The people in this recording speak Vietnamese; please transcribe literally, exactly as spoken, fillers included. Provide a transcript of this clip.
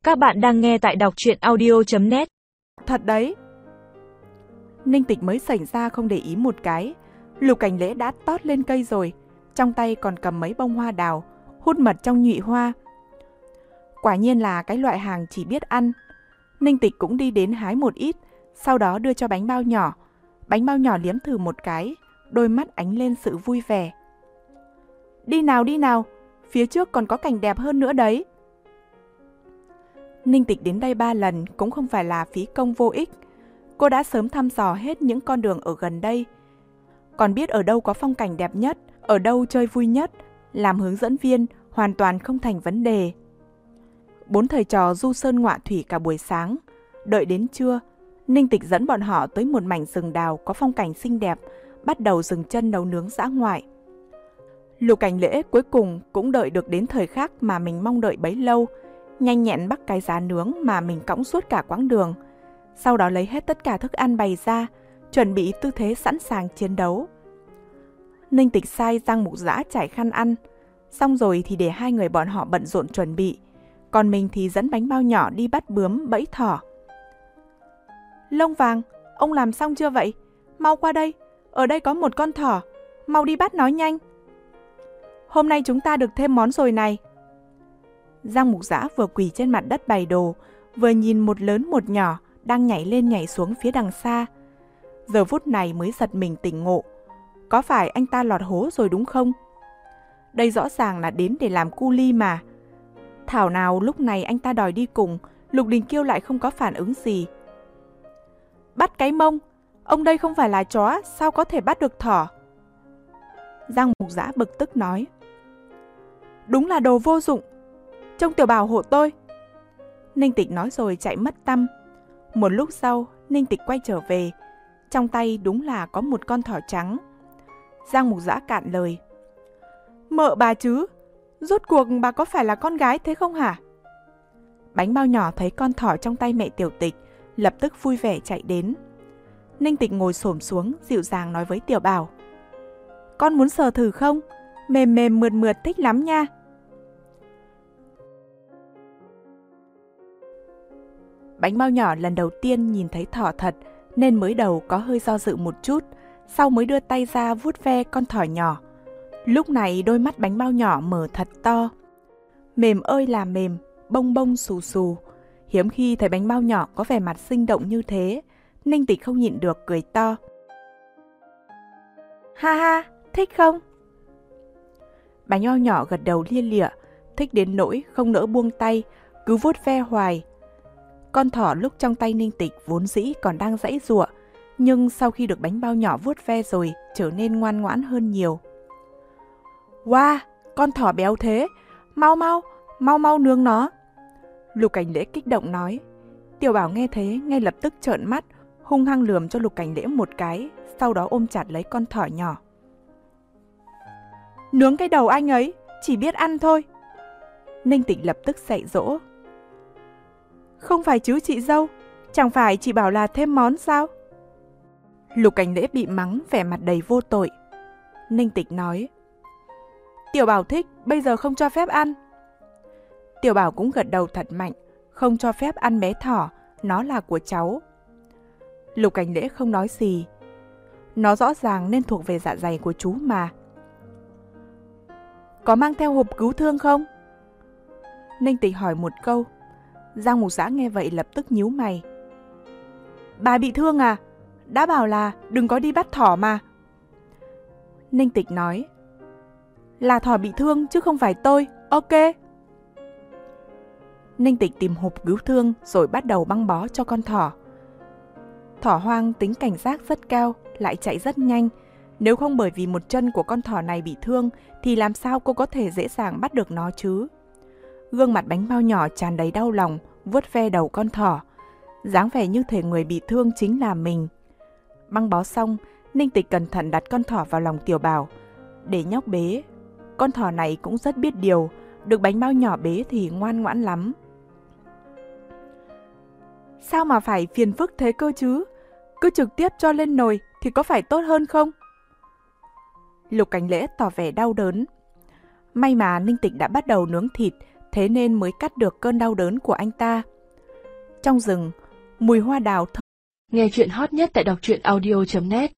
Các bạn đang nghe tại đọc truyện audio chấm net. Thật đấy. Ninh Tịch mới sảnh ra không để ý một cái. Lục Cảnh Lễ đã tót lên cây rồi, trong tay còn cầm mấy bông hoa đào, hút mật trong nhụy hoa. Quả nhiên là cái loại hàng chỉ biết ăn. Ninh Tịch cũng đi đến hái một ít, sau đó đưa cho bánh bao nhỏ. Bánh bao nhỏ liếm thử một cái, đôi mắt ánh lên sự vui vẻ. Đi nào đi nào, phía trước còn có cảnh đẹp hơn nữa đấy. Ninh Tịch đến đây ba lần cũng không phải là phí công vô ích. Cô đã sớm thăm dò hết những con đường ở gần đây, còn biết ở đâu có phong cảnh đẹp nhất, ở đâu chơi vui nhất. Làm hướng dẫn viên hoàn toàn không thành vấn đề. Bốn thầy trò du sơn ngoạ thủy cả buổi sáng. Đợi đến trưa, Ninh Tịch dẫn bọn họ tới một mảnh rừng đào có phong cảnh xinh đẹp, bắt đầu dừng chân nấu nướng dã ngoại. Lục Cảnh Lễ cuối cùng cũng đợi được đến thời khắc mà mình mong đợi bấy lâu, nhanh nhẹn bắt cái giá nướng mà mình cõng suốt cả quãng đường. Sau đó lấy hết tất cả thức ăn bày ra, chuẩn bị tư thế sẵn sàng chiến đấu. Ninh Tịch sai Giang Mục Dã trải khăn ăn, xong rồi thì để hai người bọn họ bận rộn chuẩn bị, còn mình thì dẫn bánh bao nhỏ đi bắt bướm bẫy thỏ. Lông Vàng, ông làm xong chưa vậy? Mau qua đây, ở đây có một con thỏ, mau đi bắt nó nhanh. Hôm nay chúng ta được thêm món rồi này. Giang Mục Dã vừa quỳ trên mặt đất bày đồ, vừa nhìn một lớn một nhỏ đang nhảy lên nhảy xuống phía đằng xa. Giờ phút này mới giật mình tỉnh ngộ. Có phải anh ta lọt hố rồi đúng không? Đây rõ ràng là đến để làm cu li mà. Thảo nào lúc này anh ta đòi đi cùng, Lục Đình Kiêu lại không có phản ứng gì. Bắt cái mông, ông đây không phải là chó, sao có thể bắt được thỏ? Giang Mục Dã bực tức nói. Đúng là đồ vô dụng, trông Tiểu Bảo hộ tôi. Ninh Tịch nói rồi chạy mất tăm. Một lúc sau, Ninh Tịch quay trở về, trong tay đúng là có một con thỏ trắng. Giang Mục Dã cạn lời. Mợ bà chứ, rốt cuộc bà có phải là con gái thế không hả? Bánh bao nhỏ thấy con thỏ trong tay mẹ Tiểu Tịch, lập tức vui vẻ chạy đến. Ninh Tịch ngồi xổm xuống, dịu dàng nói với Tiểu Bảo. Con muốn sờ thử không? Mềm mềm mượt mượt thích lắm nha. Bánh bao nhỏ lần đầu tiên nhìn thấy thỏ thật nên mới đầu có hơi do dự một chút, sau mới đưa tay ra vuốt ve con thỏ nhỏ. Lúc này đôi mắt bánh bao nhỏ mở thật to. Mềm ơi là mềm, bông bông xù xù. Hiếm khi thấy bánh bao nhỏ có vẻ mặt sinh động như thế, Ninh Tịch không nhịn được cười to. Ha ha, thích không? Bánh bao nhỏ gật đầu lia lịa, thích đến nỗi không nỡ buông tay, cứ vuốt ve hoài. Con thỏ lúc trong tay Ninh Tịch vốn dĩ còn đang giãy giụa, nhưng sau khi được bánh bao nhỏ vuốt ve rồi trở nên ngoan ngoãn hơn nhiều. Wow, con thỏ béo thế, mau mau, mau mau nướng nó. Lục Cảnh Lễ kích động nói. Tiểu Bảo nghe thế ngay lập tức trợn mắt, hung hăng lườm cho Lục Cảnh Lễ một cái, sau đó ôm chặt lấy con thỏ nhỏ. Nướng cái đầu anh ấy, chỉ biết ăn thôi. Ninh Tịch lập tức dạy dỗ. Không phải chứ chị dâu, chẳng phải chị bảo là thêm món sao? Lục Cảnh Lễ bị mắng vẻ mặt đầy vô tội. Ninh Tịch nói. Tiểu Bảo thích, bây giờ không cho phép ăn. Tiểu Bảo cũng gật đầu thật mạnh, không cho phép ăn bé thỏ, nó là của cháu. Lục Cảnh Lễ không nói gì. Nó rõ ràng nên thuộc về dạ dày của chú mà. Có mang theo hộp cứu thương không? Ninh Tịch hỏi một câu. Giang Mục Dã nghe vậy lập tức nhíu mày. Bà bị thương à? Đã bảo là đừng có đi bắt thỏ mà. Ninh Tịch nói. Là thỏ bị thương chứ không phải tôi, ok. Ninh Tịch tìm hộp cứu thương rồi bắt đầu băng bó cho con thỏ. Thỏ hoang tính cảnh giác rất cao, lại chạy rất nhanh. Nếu không bởi vì một chân của con thỏ này bị thương thì làm sao cô có thể dễ dàng bắt được nó chứ? Gương mặt bánh bao nhỏ tràn đầy đau lòng, vuốt ve đầu con thỏ. Dáng vẻ như thể người bị thương chính là mình. Băng bó xong, Ninh Tịch cẩn thận đặt con thỏ vào lòng Tiểu Bảo, để nhóc bế. Con thỏ này cũng rất biết điều, được bánh bao nhỏ bế thì ngoan ngoãn lắm. Sao mà phải phiền phức thế cơ chứ? Cứ trực tiếp cho lên nồi thì có phải tốt hơn không? Lục Cảnh Lễ tỏ vẻ đau đớn. May mà Ninh Tịch đã bắt đầu nướng thịt, thế thế nên mới cắt được cơn đau đớn của anh ta. Trong rừng, mùi hoa đào thơm. Nghe chuyện hot nhất tại đọc truyện audio chấm net